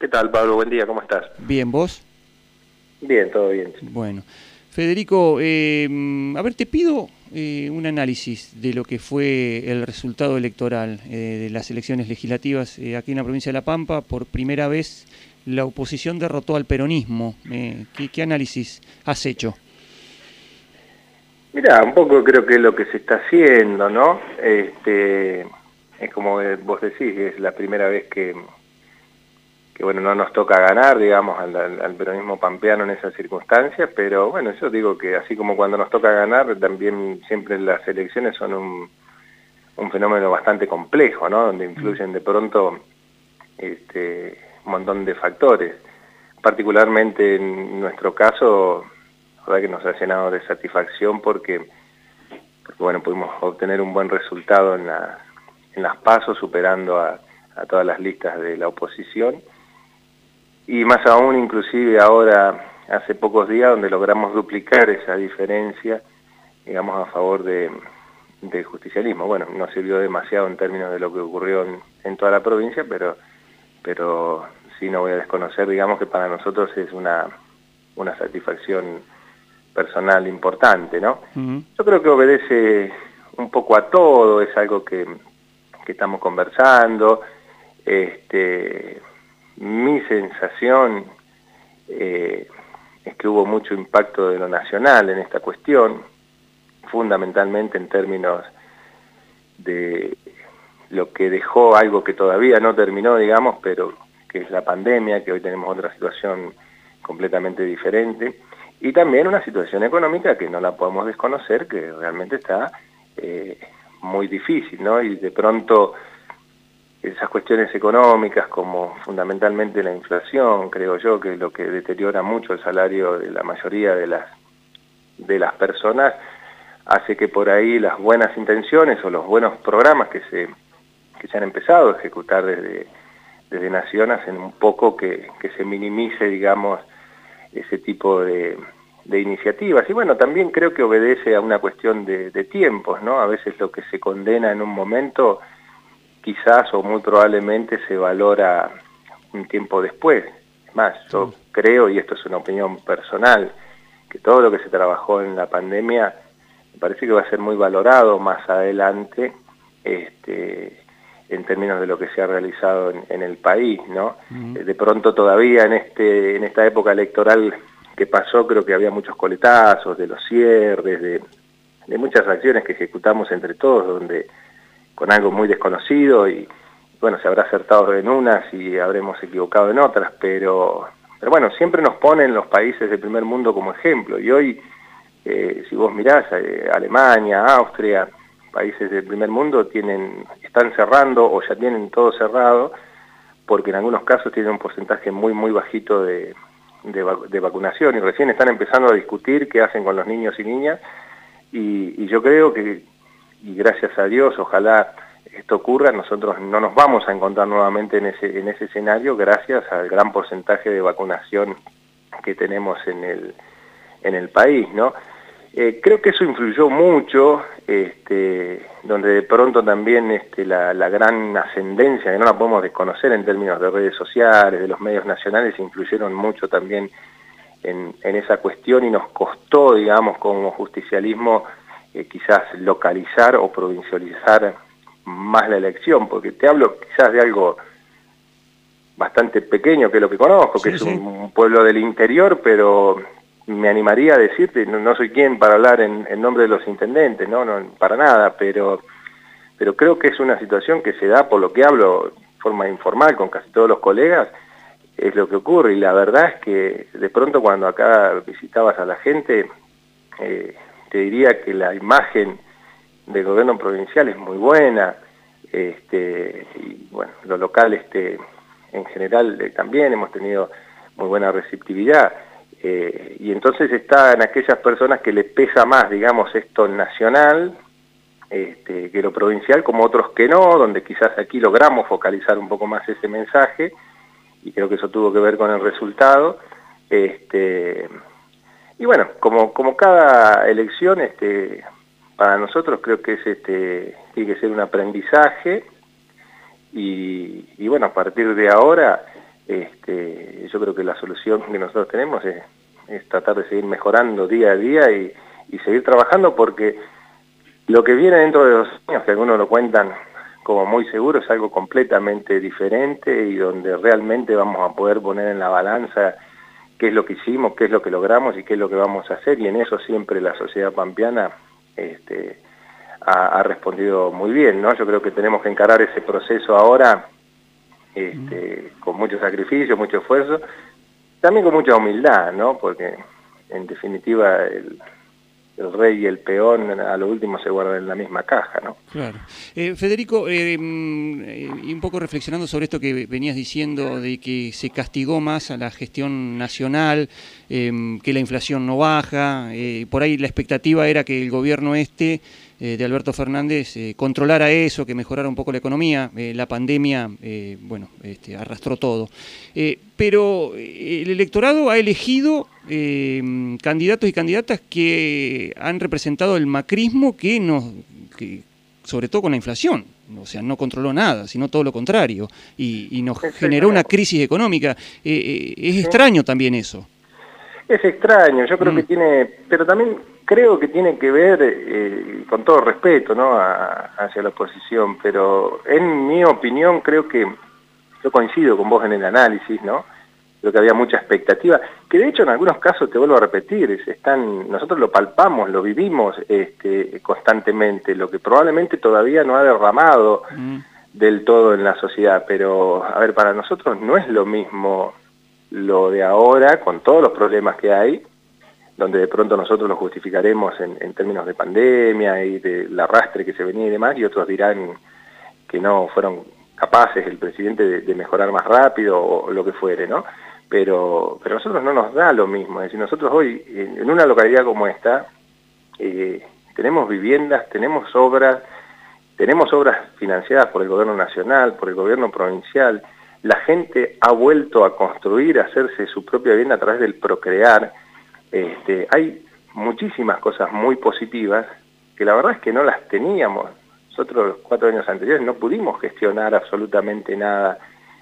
¿Qué tal, Pablo? Buen día, ¿cómo estás? Bien, ¿vos? Bien, todo bien. Bueno. Federico, a ver, te pido un análisis de lo que fue el resultado electoral de las elecciones legislativas aquí en la provincia de La Pampa. Por primera vez la oposición derrotó al peronismo. ¿Qué análisis has hecho? Mirá, un poco creo que es lo que se está haciendo, ¿no? Es como vos decís, es la primera vez que bueno, no nos toca ganar, digamos, al peronismo pampeano en esas circunstancias, pero bueno, yo digo que así como cuando nos toca ganar, también siempre las elecciones son un fenómeno bastante complejo, ¿no? Donde influyen de pronto un montón de factores. Particularmente en nuestro caso, la verdad que nos ha llenado de satisfacción porque bueno, pudimos obtener un buen resultado en las PASO, superando a todas las listas de la oposición, y más aún inclusive ahora, hace pocos días, donde logramos duplicar esa diferencia, digamos, a favor del justicialismo. Bueno, no sirvió demasiado en términos de lo que ocurrió en toda la provincia, pero sí, no voy a desconocer, digamos, que para nosotros es una satisfacción personal importante, ¿no? Yo creo que obedece un poco a todo, es algo que estamos conversando. Mi sensación es que hubo mucho impacto de lo nacional en esta cuestión, fundamentalmente en términos de lo que dejó algo que todavía no terminó, digamos, pero que es la pandemia, que hoy tenemos otra situación completamente diferente, y también una situación económica que no la podemos desconocer, que realmente está muy difícil, ¿no? Y de pronto esas cuestiones económicas, como fundamentalmente la inflación, creo yo, que es lo que deteriora mucho el salario de la mayoría de las personas, hace que por ahí las buenas intenciones o los buenos programas que se han empezado a ejecutar desde Nación hacen un poco que se minimice, digamos, ese tipo de iniciativas. Y bueno, también creo que obedece a una cuestión de tiempos, ¿no? A veces lo que se condena en un momento, quizás o muy probablemente se valora un tiempo después. Es más, yo creo, y esto es una opinión personal, que todo lo que se trabajó en la pandemia me parece que va a ser muy valorado más adelante, en términos de lo que se ha realizado en el país, ¿no? De pronto todavía en esta época electoral que pasó, creo que había muchos coletazos de los cierres, de muchas acciones que ejecutamos entre todos, donde con algo muy desconocido, y bueno, se habrá acertado en unas y habremos equivocado en otras, pero bueno, siempre nos ponen los países del primer mundo como ejemplo, y hoy, si vos mirás, Alemania, Austria, países del primer mundo están cerrando o ya tienen todo cerrado, porque en algunos casos tienen un porcentaje muy muy bajito de vacunación, y recién están empezando a discutir qué hacen con los niños y niñas, y yo creo que, y gracias a Dios, ojalá esto ocurra, nosotros no nos vamos a encontrar nuevamente en ese escenario, gracias al gran porcentaje de vacunación que tenemos en el país, ¿no? Creo que eso influyó mucho, donde de pronto también la gran ascendencia, que no la podemos desconocer en términos de redes sociales, de los medios nacionales, influyeron mucho también en esa cuestión, y nos costó, digamos, como justicialismo, quizás localizar o provincializar más la elección, porque te hablo quizás de algo bastante pequeño, que es lo que conozco, Sí, que es sí. un pueblo del interior, pero me animaría a decirte, no soy quien para hablar en nombre de los intendentes, no para nada, pero creo que es una situación que se da, por lo que hablo de forma informal con casi todos los colegas, es lo que ocurre, y la verdad es que de pronto cuando acá visitabas a la gente, te diría que la imagen del gobierno provincial es muy buena, y bueno, lo local en general también hemos tenido muy buena receptividad, y entonces están aquellas personas que les pesa más, digamos, esto nacional, que lo provincial, como otros que no, donde quizás aquí logramos focalizar un poco más ese mensaje, y creo que eso tuvo que ver con el resultado. Y bueno, como cada elección, para nosotros creo que tiene que ser un aprendizaje, y bueno, a partir de ahora yo creo que la solución que nosotros tenemos es tratar de seguir mejorando día a día y seguir trabajando, porque lo que viene dentro de 2 años, que algunos lo cuentan como muy seguro, es algo completamente diferente y donde realmente vamos a poder poner en la balanza qué es lo que hicimos, qué es lo que logramos y qué es lo que vamos a hacer, y en eso siempre la sociedad pampeana ha respondido muy bien, ¿no? Yo creo que tenemos que encarar ese proceso ahora con mucho sacrificio, mucho esfuerzo, también con mucha humildad, ¿no? Porque en definitiva el rey y el peón a lo último se guardan en la misma caja, ¿no? Claro. Federico, y un poco reflexionando sobre esto que venías diciendo de que se castigó más a la gestión nacional, que la inflación no baja, por ahí la expectativa era que el gobierno de Alberto Fernández controlara eso, que mejorara un poco la economía. La pandemia, arrastró todo. Pero el electorado ha elegido candidatos y candidatas que han representado el macrismo, que sobre todo con la inflación, o sea, no controló nada, sino todo lo contrario, y nos generó una crisis económica. Es extraño también eso. Es extraño, yo creo que tiene, pero también creo que tiene que ver, con todo respeto, ¿no?, hacia la oposición, pero en mi opinión creo que, yo coincido con vos en el análisis, ¿no?, creo que había mucha expectativa, que de hecho en algunos casos, te vuelvo a repetir, nosotros lo palpamos, lo vivimos constantemente, lo que probablemente todavía no ha derramado del todo en la sociedad, pero a ver, para nosotros no es lo mismo lo de ahora, con todos los problemas que hay, donde de pronto nosotros lo justificaremos en términos de pandemia y del arrastre que se venía y demás, y otros dirán que no fueron capaces el presidente de mejorar más rápido o lo que fuere, ¿no? Pero a nosotros no nos da lo mismo, es decir, nosotros hoy en una localidad como esta tenemos viviendas, tenemos obras financiadas por el gobierno nacional, por el gobierno provincial, la gente ha vuelto a construir, a hacerse su propia vivienda a través del procrear. Hay muchísimas cosas muy positivas que la verdad es que no las teníamos. Nosotros los 4 años anteriores no pudimos gestionar absolutamente nada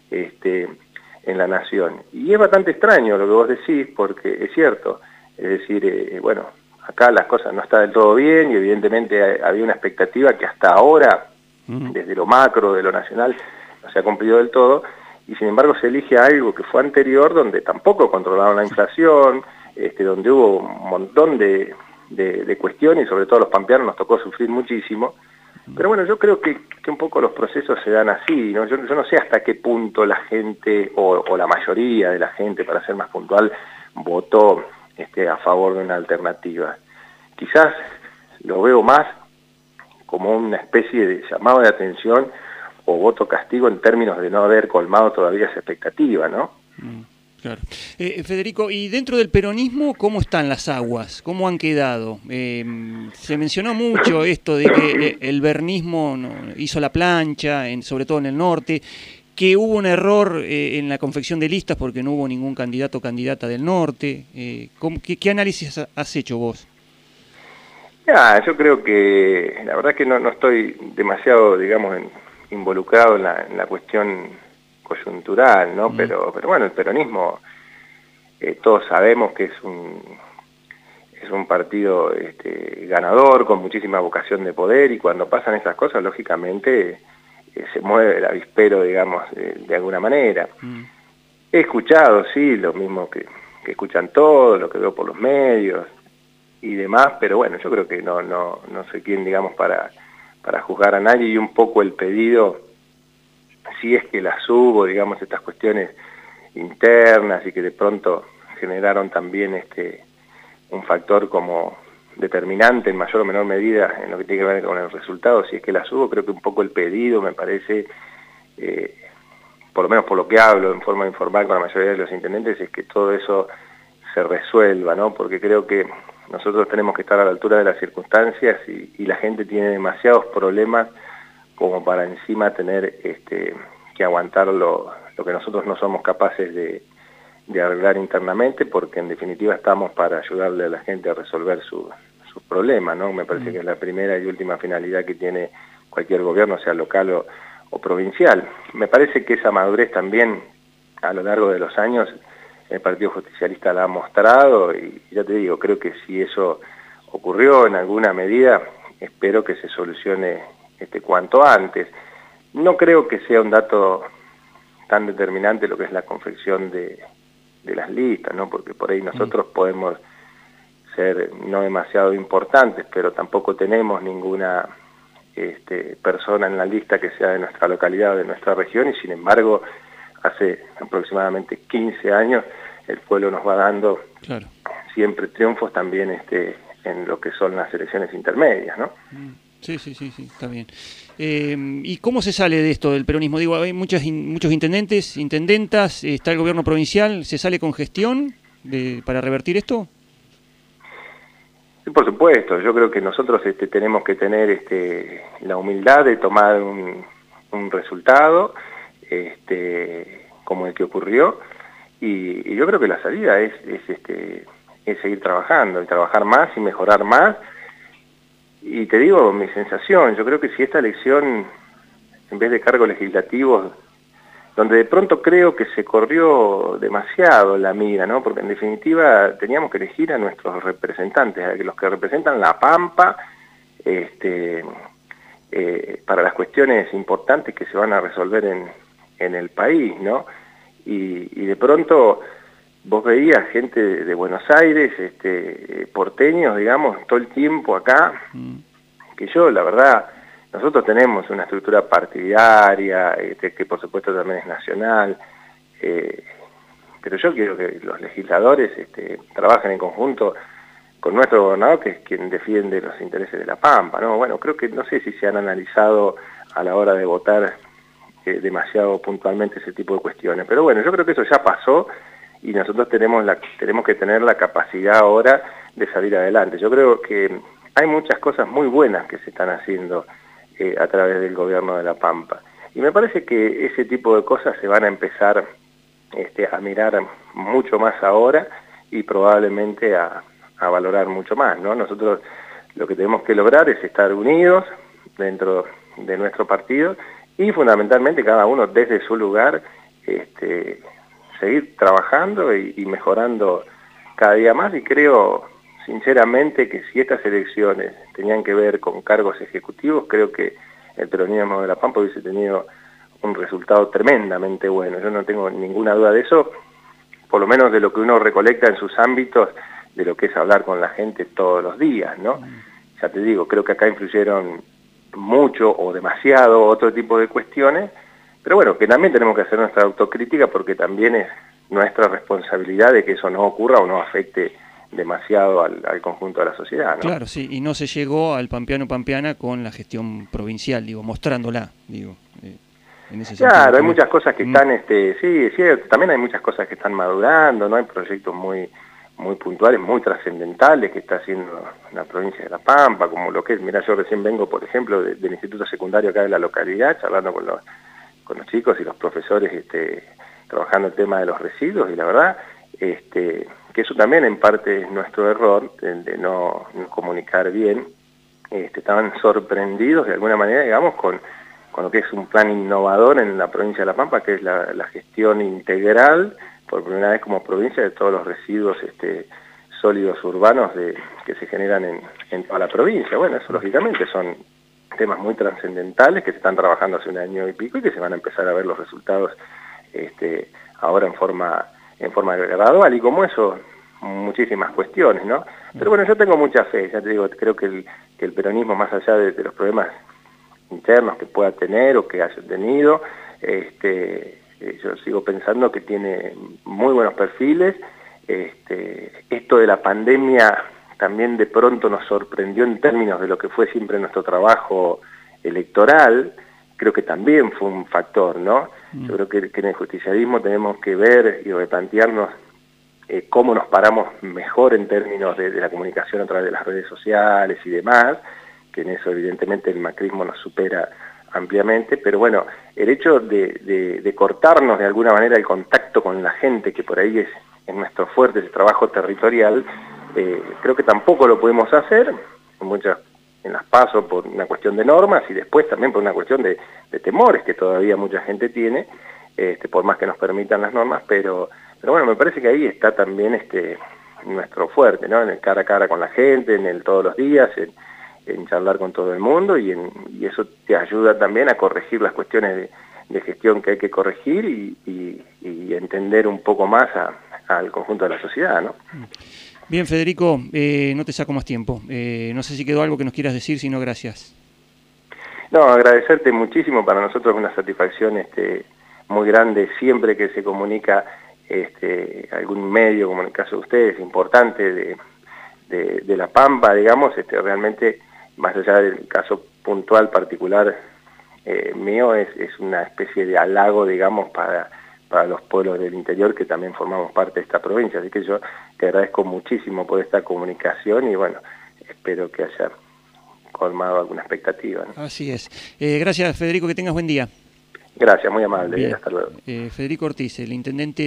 en la nación. Y es bastante extraño lo que vos decís, porque es cierto, es decir, bueno, acá las cosas no están del todo bien y evidentemente había una expectativa que hasta ahora, desde lo macro, de lo nacional, no se ha cumplido del todo, y sin embargo se elige algo que fue anterior, donde tampoco controlaron la inflación, donde hubo un montón de cuestiones, y sobre todo a los pampeanos nos tocó sufrir muchísimo. Pero bueno, yo creo que un poco los procesos se dan así, ¿no? Yo no sé hasta qué punto la gente, o la mayoría de la gente, para ser más puntual, votó a favor de una alternativa. Quizás lo veo más como una especie de llamado de atención o voto castigo en términos de no haber colmado todavía esa expectativa, ¿no? Claro. Federico, y dentro del peronismo, ¿cómo están las aguas? ¿Cómo han quedado? Se mencionó mucho esto de que el bernismo hizo la plancha, sobre todo en el norte, que hubo un error en la confección de listas porque no hubo ningún candidato o candidata del norte. ¿Qué análisis has hecho vos? Yo creo que la verdad que no estoy demasiado, digamos, involucrado en la cuestión coyuntural, ¿no? Pero bueno, el peronismo, todos sabemos que es un partido ganador, con muchísima vocación de poder, y cuando pasan esas cosas, lógicamente, se mueve el avispero, digamos, de alguna manera. He escuchado, sí, lo mismo que escuchan todos, lo que veo por los medios y demás, pero bueno, yo creo que no soy quien, digamos, para juzgar a nadie, y un poco el pedido, si es que las hubo, digamos, estas cuestiones internas y que de pronto generaron también un factor como determinante en mayor o menor medida en lo que tiene que ver con el resultado, si es que las hubo, creo que un poco el pedido me parece, por lo menos por lo que hablo en forma informal con la mayoría de los intendentes, es que todo eso se resuelva, ¿no? Porque creo que nosotros tenemos que estar a la altura de las circunstancias y la gente tiene demasiados problemas como para encima tener que aguantar lo que nosotros no somos capaces de arreglar internamente, porque en definitiva estamos para ayudarle a la gente a resolver sus problemas, ¿no? Me parece que es la primera y última finalidad que tiene cualquier gobierno, sea local o provincial. Me parece que esa madurez también a lo largo de los años el Partido Justicialista la ha mostrado, y ya te digo, creo que si eso ocurrió en alguna medida, espero que se solucione cuanto antes. No creo que sea un dato tan determinante lo que es la confección de las listas, ¿no? Porque por ahí nosotros podemos ser no demasiado importantes, pero tampoco tenemos ninguna persona en la lista que sea de nuestra localidad o de nuestra región, y sin embargo hace aproximadamente 15 años el pueblo nos va dando siempre triunfos también en lo que son las elecciones intermedias, ¿no? Sí, está bien. ¿Y cómo se sale de esto del peronismo? Digo, hay muchos intendentes, intendentas, está el gobierno provincial, ¿se sale con gestión para revertir esto? Sí, por supuesto. Yo creo que nosotros tenemos que tener la humildad de tomar un resultado como el que ocurrió, y yo creo que la salida es seguir trabajando, y trabajar más y mejorar más. Y te digo mi sensación, yo creo que si esta elección, en vez de cargos legislativos, donde de pronto creo que se corrió demasiado la mira, ¿no? Porque en definitiva teníamos que elegir a nuestros representantes, a los que representan La Pampa, para las cuestiones importantes que se van a resolver en el país, ¿no? Y de pronto vos veías gente de Buenos Aires, porteños, digamos, todo el tiempo acá, que yo, la verdad, nosotros tenemos una estructura partidaria, que por supuesto también es nacional, pero yo quiero que los legisladores trabajen en conjunto con nuestro gobernador, que es quien defiende los intereses de La Pampa, ¿no? Bueno, creo que no sé si se han analizado a la hora de votar demasiado puntualmente ese tipo de cuestiones, pero bueno, yo creo que eso ya pasó, y nosotros tenemos que tener la capacidad ahora de salir adelante. Yo creo que hay muchas cosas muy buenas que se están haciendo a través del gobierno de La Pampa, y me parece que ese tipo de cosas se van a empezar a mirar mucho más ahora, y probablemente a valorar mucho más, ¿no? Nosotros lo que tenemos que lograr es estar unidos dentro de nuestro partido, y fundamentalmente cada uno desde su lugar seguir trabajando y mejorando cada día más. Y creo sinceramente que si estas elecciones tenían que ver con cargos ejecutivos, creo que el peronismo de La Pampa hubiese tenido un resultado tremendamente bueno. Yo no tengo ninguna duda de eso, por lo menos de lo que uno recolecta en sus ámbitos, de lo que es hablar con la gente todos los días, ¿no? Ya te digo, creo que acá influyeron mucho o demasiado otro tipo de cuestiones, pero bueno, que también tenemos que hacer nuestra autocrítica, porque también es nuestra responsabilidad de que eso no ocurra o no afecte demasiado al conjunto de la sociedad, ¿no? Claro, sí, y no se llegó al pampeano-pampeana con la gestión provincial, digo, mostrándola, digo, en ese sentido. Claro, hay muchas cosas que están, sí, también hay muchas cosas que están madurando, ¿no? Hay proyectos muy puntuales, muy trascendentales que está haciendo la provincia de La Pampa, como lo que es, mirá, yo recién vengo, por ejemplo, del instituto secundario acá de la localidad, charlando con los chicos y los profesores, trabajando el tema de los residuos, y la verdad, que eso también en parte es nuestro error, de no comunicar bien. Estaban sorprendidos de alguna manera, digamos, con lo que es un plan innovador en la provincia de La Pampa, que es la gestión integral, por primera vez como provincia, de todos los residuos sólidos urbanos que se generan en toda la provincia. Bueno, eso lógicamente son temas muy trascendentales que se están trabajando hace un año y pico, y que se van a empezar a ver los resultados ahora en forma gradual, y como eso, muchísimas cuestiones, ¿no? Pero bueno, yo tengo mucha fe, ya te digo, creo que el peronismo, más allá de los problemas internos que pueda tener o que haya tenido, yo sigo pensando que tiene muy buenos perfiles. Esto de la pandemia también de pronto nos sorprendió en términos de lo que fue siempre nuestro trabajo electoral. Creo que también fue un factor, ¿no? Yo creo que en el justicialismo tenemos que ver y replantearnos cómo nos paramos mejor en términos de la comunicación a través de las redes sociales y demás, que en eso evidentemente el macrismo nos supera ampliamente, pero bueno, el hecho de cortarnos de alguna manera el contacto con la gente, que por ahí es nuestro fuerte, ese trabajo territorial, creo que tampoco lo podemos hacer, en las PASO por una cuestión de normas, y después también por una cuestión de temores que todavía mucha gente tiene, por más que nos permitan las normas, pero bueno, me parece que ahí está también nuestro fuerte, ¿no? En el cara a cara con la gente, en el todos los días, en charlar con todo el mundo, y eso te ayuda también a corregir las cuestiones de gestión que hay que corregir y entender un poco más al conjunto de la sociedad, ¿no? Bien, Federico, no te saco más tiempo. No sé si quedó algo que nos quieras decir, si no, gracias. No, agradecerte muchísimo. Para nosotros es una satisfacción muy grande siempre que se comunica algún medio, como en el caso de ustedes, importante de La Pampa, digamos, realmente, más allá del caso puntual particular mío, es una especie de halago, digamos, para los pueblos del interior que también formamos parte de esta provincia. Así que yo te agradezco muchísimo por esta comunicación y bueno, espero que haya colmado alguna expectativa, ¿no? Así es. Gracias, Federico, que tengas buen día. Gracias, muy amable. Bien. Hasta luego. Federico Ortiz, el intendente